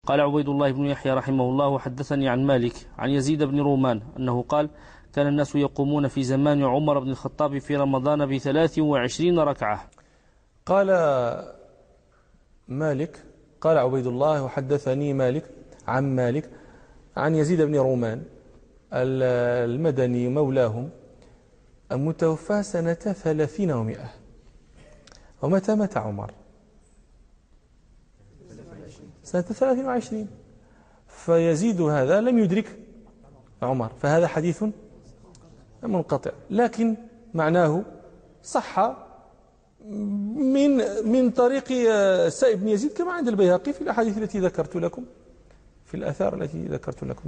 قال عبيد الله بن يحيى رحمه الله: حدثني عن مالك عن يزيد بن رومان أنه قال: كان الناس يقومون في زمان عمر بن الخطاب في رمضان ب23 ركعة. قال مالك قال عبيد الله: وحدثني مالك عن يزيد بن رومان المدني مولاهم المتوفى سنة 30 و100. ومتى مات عمر؟ سنة 23. فيزيد هذا لم يدرك عمر، فهذا حديث منقطع، لكن معناه صح من طريق سائب بن يزيد كما عند البيهقي في الأحاديث التي ذكرت لكم، في الآثار التي ذكرت لكم.